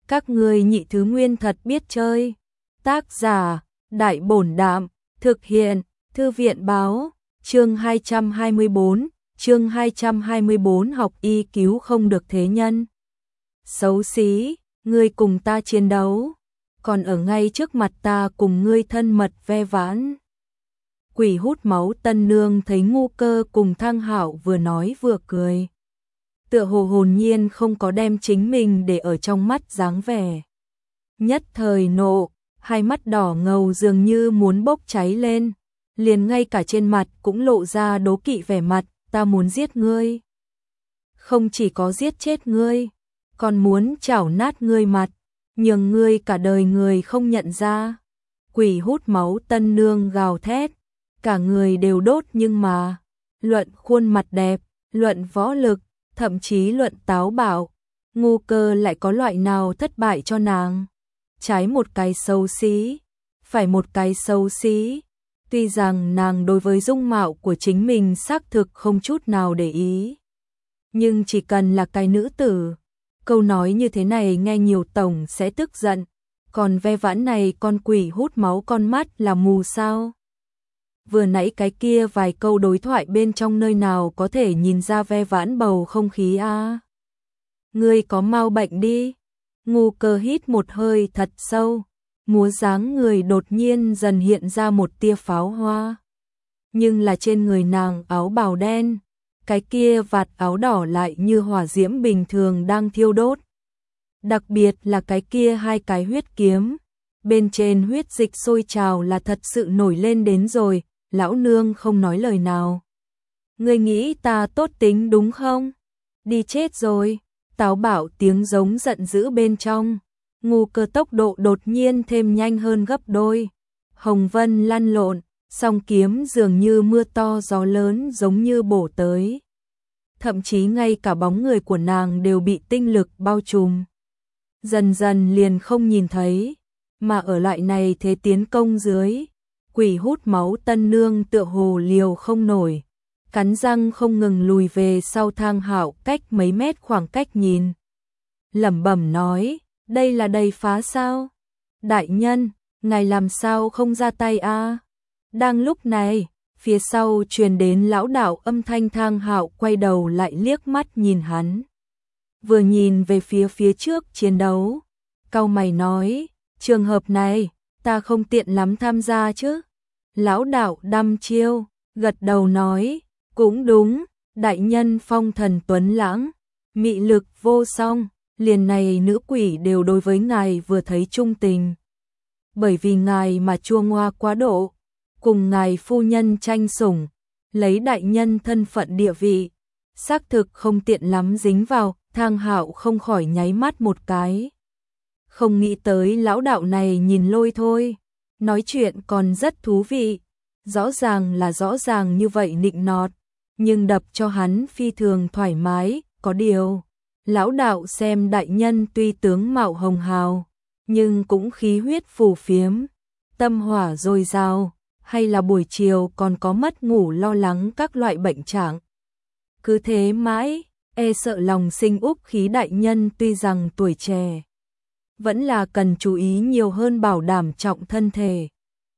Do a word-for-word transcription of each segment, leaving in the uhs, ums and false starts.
Các ngươi nhị thứ nguyên thật biết chơi. Tác giả, Đại Bổn Đạm, thực hiện, Thư viện Báo, chương hai trăm hai mươi bốn, chương hai trăm hai mươi bốn học y cứu không được thế nhân. Xấu xí, ngươi cùng ta chiến đấu, còn ở ngay trước mặt ta cùng ngươi thân mật ve vãn. Quỷ hút máu Tân Nương thấy Ngu Cơ cùng Thang Hạo vừa nói vừa cười. Tựa hồ hồn nhiên không có đem chính mình để ở trong mắt dáng vẻ. Nhất thời nộ, hai mắt đỏ ngầu dường như muốn bốc cháy lên, liền ngay cả trên mặt cũng lộ ra đố kỵ vẻ mặt, ta muốn giết ngươi. Không chỉ có giết chết ngươi, còn muốn chảo nát ngươi mặt, nhường ngươi cả đời người không nhận ra. Quỷ hút máu Tân Nương gào thét, cả người đều đốt, nhưng mà luận khuôn mặt đẹp, luận võ lực, thậm chí luận táo bạo, Ngu Cơ lại có loại nào thất bại cho nàng. Trái một cái xấu xí, phải một cái xấu xí. Tuy rằng nàng đối với dung mạo của chính mình xác thực không chút nào để ý, nhưng chỉ cần là cái nữ tử, câu nói như thế này nghe nhiều tổng sẽ tức giận. Còn ve vãn này con quỷ hút máu con mắt là mù sao? Vừa nãy cái kia vài câu đối thoại bên trong nơi nào có thể nhìn ra ve vãn bầu không khí a? À? Ngươi có mau bệnh đi. Ngu Cơ hít một hơi thật sâu, múa dáng người đột nhiên dần hiện ra một tia pháo hoa. Nhưng là trên người nàng áo bào đen, cái kia vạt áo đỏ lại như hỏa diễm bình thường đang thiêu đốt. Đặc biệt là cái kia hai cái huyết kiếm, bên trên huyết dịch sôi trào là thật sự nổi lên đến rồi. Lão nương không nói lời nào. Ngươi nghĩ ta tốt tính đúng không? Đi chết rồi. Táo bạo tiếng giống giận dữ bên trong. Ngu Cơ tốc độ đột nhiên thêm nhanh hơn gấp đôi. Hồng vân lăn lộn, song kiếm dường như mưa to gió lớn giống như bổ tới. Thậm chí ngay cả bóng người của nàng đều bị tinh lực bao trùm. Dần dần liền không nhìn thấy, mà ở loại này thế tiến công dưới, quỷ hút máu Tân Nương tựa hồ liều không nổi, cắn răng không ngừng lùi về sau. Thang Hạo cách mấy mét khoảng cách nhìn, lẩm bẩm nói, đây là đầy phá sao? Đại nhân, ngài làm sao không ra tay a? À? Đang lúc này, phía sau truyền đến lão đạo âm thanh. Thang Hạo quay đầu lại liếc mắt nhìn hắn, vừa nhìn về phía phía trước chiến đấu, cau mày nói, trường hợp này, ta không tiện lắm tham gia chứ. Lão đạo đăm chiêu, gật đầu nói, cũng đúng, đại nhân phong thần tuấn lãng, mị lực vô song, liền này nữ quỷ đều đối với ngài vừa thấy trung tình. Bởi vì ngài mà chua ngoa quá độ, cùng ngài phu nhân tranh sủng, lấy đại nhân thân phận địa vị, xác thực không tiện lắm dính vào. Thang Hạo không khỏi nháy mắt một cái. Không nghĩ tới lão đạo này nhìn lôi thôi, nói chuyện còn rất thú vị, rõ ràng là rõ ràng như vậy nịnh nọt, nhưng đập cho hắn phi thường thoải mái. Có điều, lão đạo xem đại nhân tuy tướng mạo hồng hào, nhưng cũng khí huyết phù phiếm, tâm hỏa dồi dào, hay là buổi chiều còn có mất ngủ lo lắng các loại bệnh trạng. Cứ thế mãi, e sợ lòng sinh úp khí. Đại nhân tuy rằng tuổi trẻ, vẫn là cần chú ý nhiều hơn, bảo đảm trọng thân thể.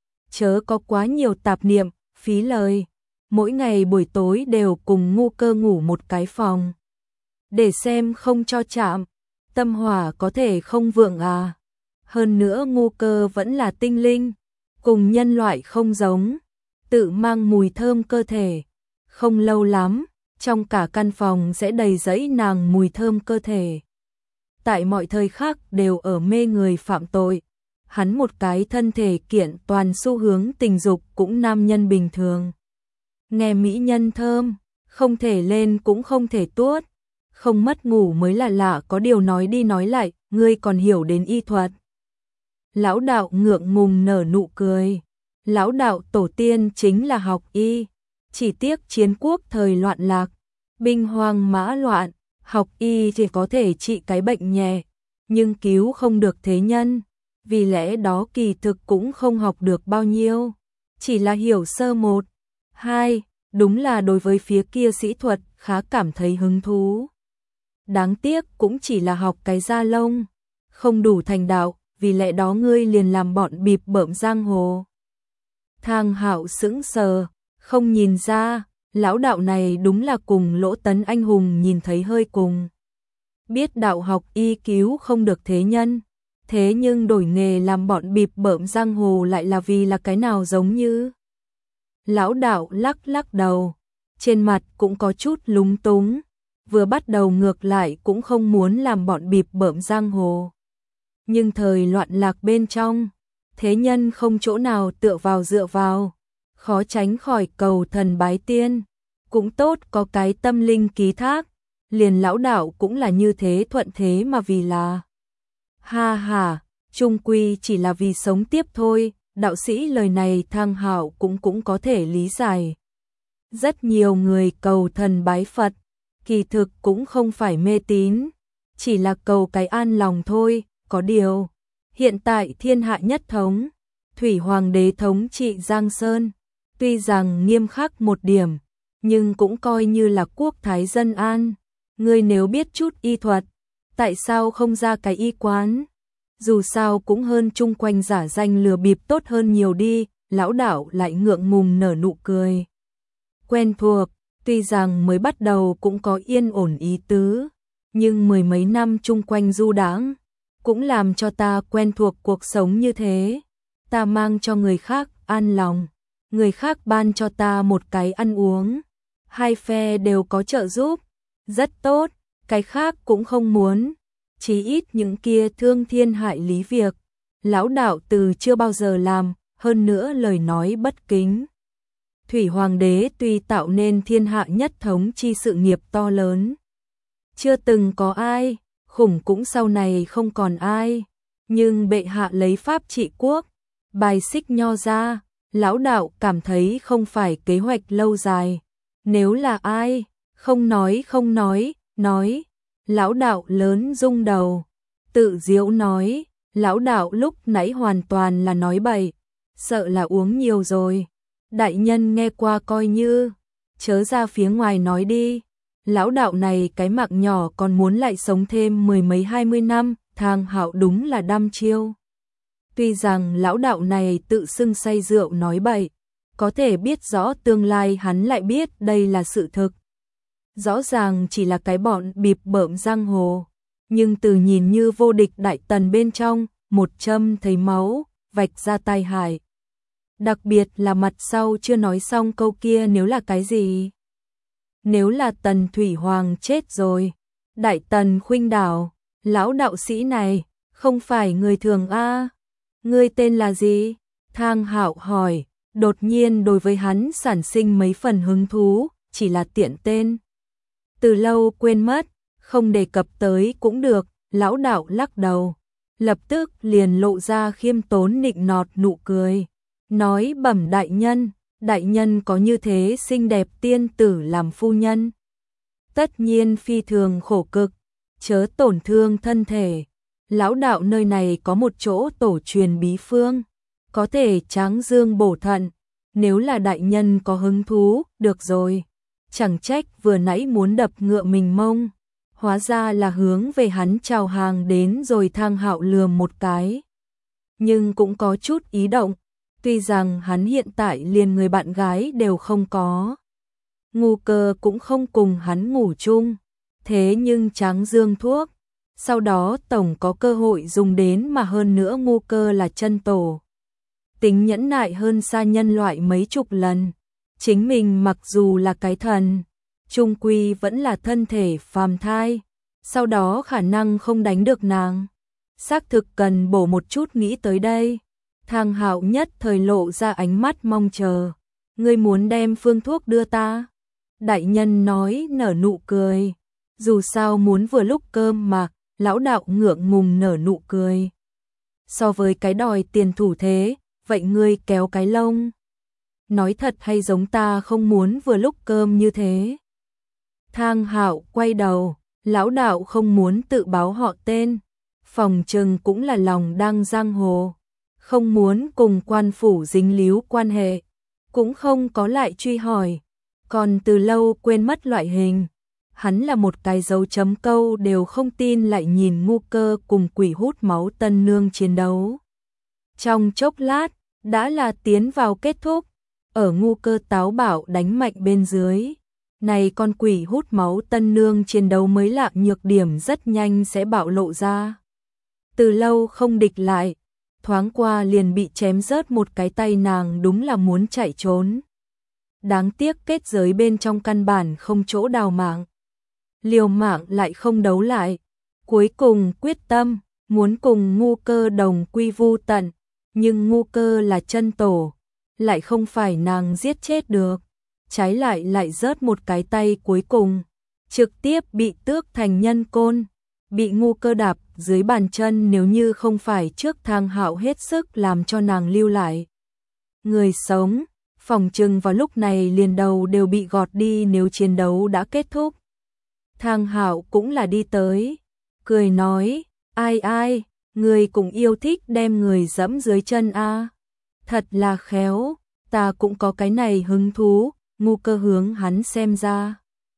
Chớ có quá nhiều tạp niệm, phí lời. Mỗi ngày buổi tối đều cùng Ngu Cơ ngủ một cái phòng, để xem không cho chạm, tâm hỏa có thể không vượng à. Hơn nữa Ngu Cơ vẫn là tinh linh, cùng nhân loại không giống, tự mang mùi thơm cơ thể. Không lâu lắm, trong cả căn phòng sẽ đầy dẫy nàng mùi thơm cơ thể. Tại mọi thời khắc đều ở mê người phạm tội. Hắn một cái thân thể kiện toàn xu hướng tình dục, cũng nam nhân bình thường. Nghe mỹ nhân thơm, không thể lên cũng không thể tuốt, không mất ngủ mới là lạ. Có điều nói đi nói lại, ngươi còn hiểu đến y thuật. Lão đạo ngượng ngùng nở nụ cười. Lão đạo tổ tiên chính là học y, chỉ tiếc chiến quốc thời loạn lạc, binh hoang mã loạn, học y thì có thể trị cái bệnh nhẹ, nhưng cứu không được thế nhân. Vì lẽ đó kỳ thực cũng không học được bao nhiêu, chỉ là hiểu sơ một, hai, đúng là đối với phía kia sĩ thuật khá cảm thấy hứng thú. Đáng tiếc cũng chỉ là học cái da lông, không đủ thành đạo, vì lẽ đó ngươi liền làm bọn bịp bợm giang hồ. Thang Hạo sững sờ, không nhìn ra, lão đạo này đúng là cùng Lỗ Tấn anh hùng nhìn thấy hơi cùng. Biết đạo học y cứu không được thế nhân, thế nhưng đổi nghề làm bọn bịp bợm giang hồ lại là vì là cái nào giống như. Lão đạo lắc lắc đầu, trên mặt cũng có chút lúng túng, vừa bắt đầu ngược lại cũng không muốn làm bọn bịp bợm giang hồ. Nhưng thời loạn lạc bên trong, thế nhân không chỗ nào tựa vào dựa vào, khó tránh khỏi cầu thần bái tiên, cũng tốt có cái tâm linh ký thác, liền lão đạo cũng là như thế thuận thế mà vì là. Ha ha, chung quy chỉ là vì sống tiếp thôi, đạo sĩ lời này Thang Hạo cũng cũng có thể lý giải. Rất nhiều người cầu thần bái Phật, kỳ thực cũng không phải mê tín, chỉ là cầu cái an lòng thôi, có điều. Hiện tại thiên hạ nhất thống, Thủy Hoàng đế thống trị Giang Sơn, tuy rằng nghiêm khắc một điểm, nhưng cũng coi như là quốc thái dân an. Ngươi nếu biết chút y thuật, tại sao không ra cái y quán? Dù sao cũng hơn chung quanh giả danh lừa bịp tốt hơn nhiều đi, lão đạo lại ngượng ngùng nở nụ cười. Quen thuộc, tuy rằng mới bắt đầu cũng có yên ổn ý tứ, nhưng mười mấy năm chung quanh du đãng cũng làm cho ta quen thuộc cuộc sống như thế. Ta mang cho người khác an lòng, người khác ban cho ta một cái ăn uống, hai phe đều có trợ giúp, rất tốt, cái khác cũng không muốn, chí ít những kia thương thiên hại lý việc, lão đạo từ chưa bao giờ làm, hơn nữa lời nói bất kính. Thủy Hoàng đế tuy tạo nên thiên hạ nhất thống chi sự nghiệp to lớn, chưa từng có ai, khủng cũng sau này không còn ai, nhưng bệ hạ lấy pháp trị quốc, bài xích nho ra, lão đạo cảm thấy không phải kế hoạch lâu dài. Nếu là ai, không nói không nói, nói, lão đạo lớn rung đầu, tự diễu nói, lão đạo lúc nãy hoàn toàn là nói bậy, sợ là uống nhiều rồi. Đại nhân nghe qua coi như, chớ ra phía ngoài nói đi. Lão đạo này cái mạng nhỏ còn muốn lại sống thêm mười mấy hai mươi năm, Thang Hạo đúng là đăm chiêu. Tuy rằng lão đạo này tự xưng say rượu nói bậy, có thể biết rõ tương lai hắn lại biết đây là sự thực. Rõ ràng chỉ là cái bọn bịp bợm giang hồ, nhưng từ nhìn như vô địch đại tần bên trong, một châm thấy máu, vạch ra tai hại. Đặc biệt là mặt sau chưa nói xong câu kia nếu là cái gì. Nếu là Tần Thủy Hoàng chết rồi, Đại Tần khuynh đảo, lão đạo sĩ này, không phải người thường a. Ngươi tên là gì? Thang Hạo hỏi, đột nhiên đối với hắn sản sinh mấy phần hứng thú, chỉ là tiện tên. Từ lâu quên mất, không đề cập tới cũng được, lão đạo lắc đầu, lập tức liền lộ ra khiêm tốn nịnh nọt nụ cười, nói bẩm đại nhân. Đại nhân có như thế xinh đẹp tiên tử làm phu nhân, tất nhiên phi thường khổ cực, chớ tổn thương thân thể. Lão đạo nơi này có một chỗ tổ truyền bí phương, có thể tráng dương bổ thận, nếu là đại nhân có hứng thú, được rồi. Chẳng trách vừa nãy muốn đập ngựa mình mông, hóa ra là hướng về hắn chào hàng đến rồi. Thang Hạo lườm một cái, nhưng cũng có chút ý động. Tuy rằng hắn hiện tại liền người bạn gái đều không có, Ngu Cơ cũng không cùng hắn ngủ chung, thế nhưng tráng dương thuốc, sau đó tổng có cơ hội dùng đến, mà hơn nữa Ngu Cơ là chân tổ, tính nhẫn nại hơn xa nhân loại mấy chục lần. Chính mình mặc dù là cái thần, chung quy vẫn là thân thể phàm thai, sau đó khả năng không đánh được nàng, xác thực cần bổ một chút. Nghĩ tới đây, Thang Hạo nhất thời lộ ra ánh mắt mong chờ. Ngươi muốn đem phương thuốc đưa ta? Đại nhân nói nở nụ cười. Dù sao muốn vừa lúc cơm mà, lão đạo ngượng ngùng nở nụ cười. So với cái đòi tiền thủ thế, vậy ngươi kéo cái lông. Nói thật hay giống ta không muốn vừa lúc cơm như thế? Thang Hạo quay đầu, lão đạo không muốn tự báo họ tên, phòng trừng cũng là lòng đang giang hồ, không muốn cùng quan phủ dính líu quan hệ, cũng không có lại truy hỏi, còn từ lâu quên mất loại hình. hắn là một cái dấu chấm câu đều không tin lại nhìn ngu cơ cùng quỷ hút máu tân nương chiến đấu. Trong chốc lát, đã là tiến vào kết thúc, ở ngu cơ táo bạo đánh mạnh bên dưới. Này con quỷ hút máu tân nương chiến đấu mới lạ, nhược điểm rất nhanh sẽ bạo lộ ra. Từ lâu không địch lại, thoáng qua liền bị chém rớt một cái tay, nàng đúng là muốn chạy trốn. Đáng tiếc kết giới bên trong căn bản không chỗ đào mạng. Liều mạng lại không đấu lại, cuối cùng quyết tâm, muốn cùng ngu cơ đồng quy vu tận, nhưng ngu cơ là chân tổ, lại không phải nàng giết chết được, trái lại lại rớt một cái tay cuối cùng, trực tiếp bị tước thành nhân côn, bị ngu cơ đạp dưới bàn chân, nếu như không phải trước Thang Hạo hết sức làm cho nàng lưu lại. Người sống, phòng trừng vào lúc này liền đầu đều bị gọt đi nếu chiến đấu đã kết thúc. Thang Hạo cũng là đi tới, cười nói, ai ai, người cũng yêu thích đem người dẫm dưới chân a, thật là khéo, ta cũng có cái này hứng thú. Ngu cơ hướng hắn xem ra,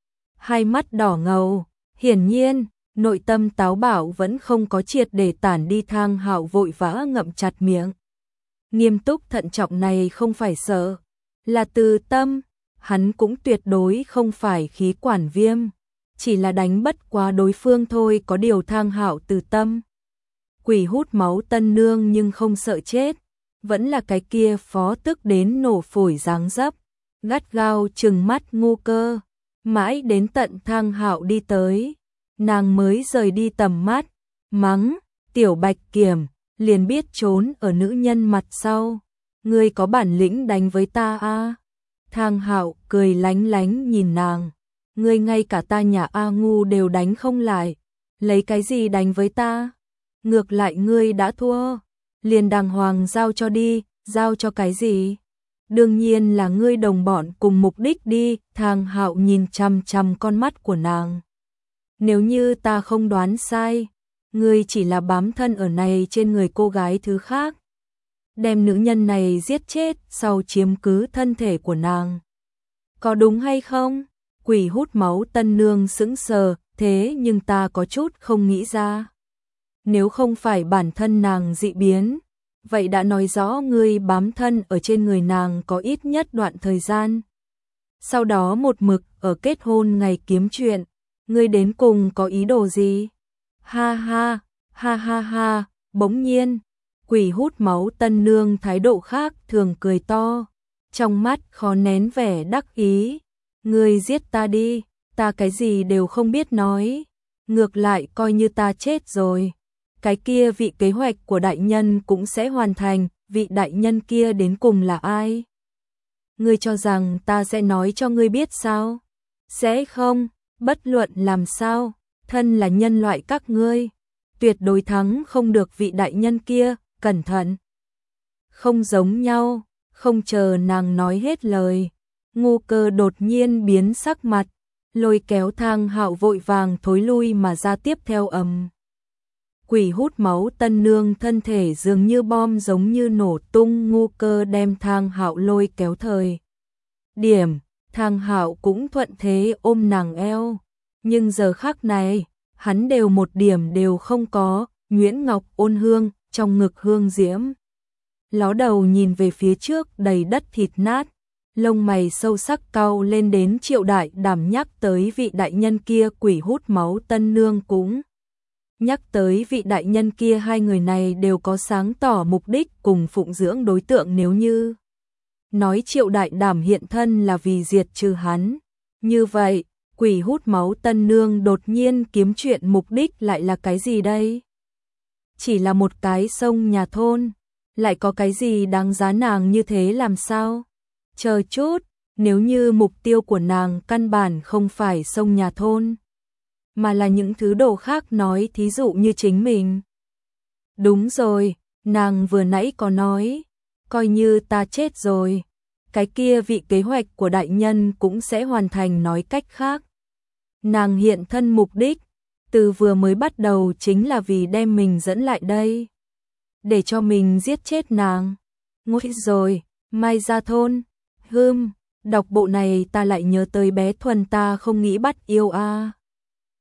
hai mắt đỏ ngầu, hiển nhiên, nội tâm táo bạo vẫn không có triệt để tản đi. Thang Hạo vội vã ngậm chặt miệng. Nghiêm túc thận trọng này không phải sợ, là từ tâm, hắn cũng tuyệt đối không phải khí quản viêm, chỉ là đánh bất quá đối phương thôi. Có điều Thang Hạo từ tâm, quỷ hút máu tân nương nhưng không sợ chết, vẫn là cái kia phó tức đến nổ phổi dáng dấp, gắt gao trừng mắt ngu cơ, mãi đến tận Thang Hạo đi tới, nàng mới rời đi tầm mắt, mắng, tiểu Bạch Kiểm, liền biết trốn ở nữ nhân mặt sau, ngươi có bản lĩnh đánh với ta a? Thang Hạo cười lánh lánh nhìn nàng, ngươi ngay cả ta nhà A ngu đều đánh không lại, lấy cái gì đánh với ta? Ngược lại ngươi đã thua, liền đàng hoàng giao cho đi, giao cho cái gì? Đương nhiên là ngươi đồng bọn cùng mục đích đi. Thang Hạo nhìn chằm chằm con mắt của nàng. Nếu như ta không đoán sai, ngươi chỉ là bám thân ở này trên người cô gái thứ khác, đem nữ nhân này giết chết sau chiếm cứ thân thể của nàng. Có đúng hay không? Quỷ hút máu tân nương sững sờ, thế nhưng ta có chút không nghĩ ra. Nếu không phải bản thân nàng dị biến, vậy đã nói rõ ngươi bám thân ở trên người nàng có ít nhất đoạn thời gian. Sau đó một mực ở kết hôn ngày kiếm chuyện, ngươi đến cùng có ý đồ gì? Ha ha, ha ha ha, bỗng nhiên, quỷ hút máu tân nương thái độ khác thường cười to, trong mắt khó nén vẻ đắc ý. Ngươi giết ta đi, ta cái gì đều không biết nói, ngược lại coi như ta chết rồi. Cái kia vị kế hoạch của đại nhân cũng sẽ hoàn thành, vị đại nhân kia đến cùng là ai? Ngươi cho rằng ta sẽ nói cho ngươi biết sao? Sẽ không, bất luận làm sao, thân là nhân loại các ngươi, tuyệt đối thắng không được vị đại nhân kia, cẩn thận. Không giống nhau, không chờ nàng nói hết lời, ngu cơ đột nhiên biến sắc mặt, lôi kéo Thang Hạo vội vàng thối lui mà ra. Tiếp theo ầm, quỷ hút máu tân nương thân thể dường như bom giống như nổ tung, ngu cơ đem Thang Hạo lôi kéo thời điểm, Thang Hạo cũng thuận thế ôm nàng eo, nhưng giờ khắc này, hắn đều một điểm đều không có. Nguyễn Ngọc ôn hương, trong ngực hương diễm, ló đầu nhìn về phía trước đầy đất thịt nát, lông mày sâu sắc cau lên. Đến Triệu Đại Đảm nhắc tới vị đại nhân kia, quỷ hút máu tân nương cũng nhắc tới vị đại nhân kia, hai người này đều có sáng tỏ mục đích cùng phụng dưỡng đối tượng. Nếu như nói Triệu Đại Đảm hiện thân là vì diệt trừ hắn, như vậy quỷ hút máu tân nương đột nhiên kiếm chuyện mục đích lại là cái gì đây? Chỉ là một cái sông nhà thôn, lại có cái gì đáng giá nàng như thế làm sao? Chờ chút, nếu như mục tiêu của nàng căn bản không phải sông nhà thôn, mà là những thứ đồ khác, nói thí dụ như chính mình. Đúng rồi, nàng vừa nãy có nói, coi như ta chết rồi, cái kia vị kế hoạch của đại nhân cũng sẽ hoàn thành. Nói cách khác, nàng hiện thân mục đích, từ vừa mới bắt đầu chính là vì đem mình dẫn lại đây, để cho mình giết chết nàng. Ngồi rồi, Mai Gia Thôn, hưm, Đọc bộ này ta lại nhớ tới bé Thuần ta không nghĩ bắt yêu a.